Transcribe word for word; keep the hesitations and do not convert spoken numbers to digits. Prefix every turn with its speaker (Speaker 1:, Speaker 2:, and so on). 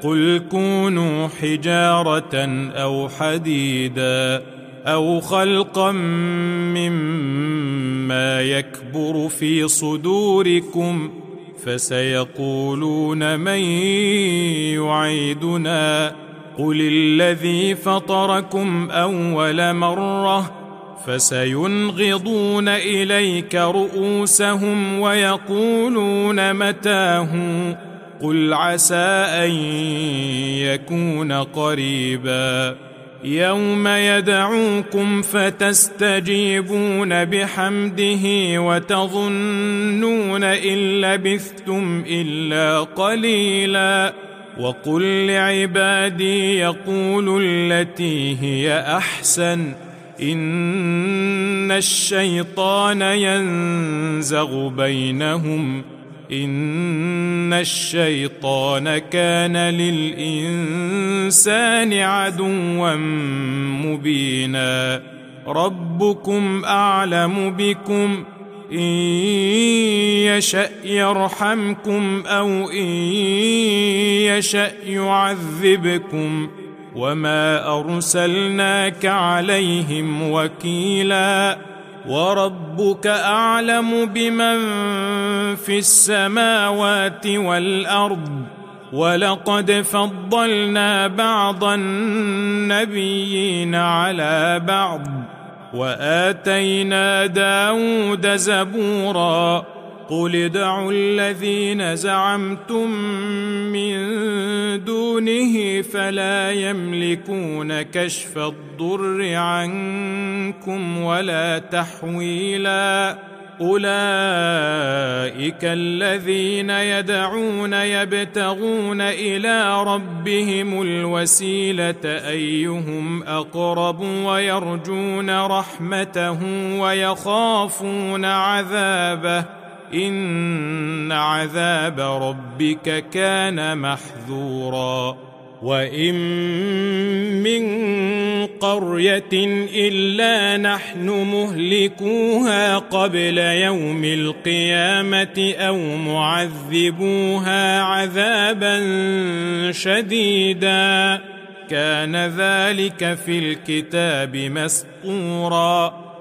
Speaker 1: قل كونوا حجارة أو حديدا أو خلقا مما يكبر في صدوركم فسيقولون من يعيدنا قل الذي فطركم أول مرة فسينغضون إليك رؤوسهم ويقولون متاه قل عسى أن يكون قريبا يوم يدعوكم فتستجيبون بحمده وتظنون إن لبثتم إلا قليلا وقل لعبادي يقولوا التي هي أحسن إن الشيطان ينزغ بينهم إن الشيطان كان للإنسان عدوا مبينا ربكم أعلم بكم إن يشأ يرحمكم أو إن يشأ يعذبكم وما أرسلناك عليهم وكيلا وربك أعلم بمن في السماوات والأرض ولقد فضلنا بعض النبيين على بعض وآتينا داود زبورا قل ادعوا الذين زعمتم من دونه فلا يملكون كشف الضر عنكم ولا تحويلا أولئك الذين يدعون يبتغون إلى ربهم الوسيلة أيهم أقرب ويرجون رحمته ويخافون عذابه إن عذاب ربك كان محذورا وإن من قرية إلا نحن مهلكوها قبل يوم القيامة أو معذبوها عذابا شديدا كان ذلك في الكتاب مسطورا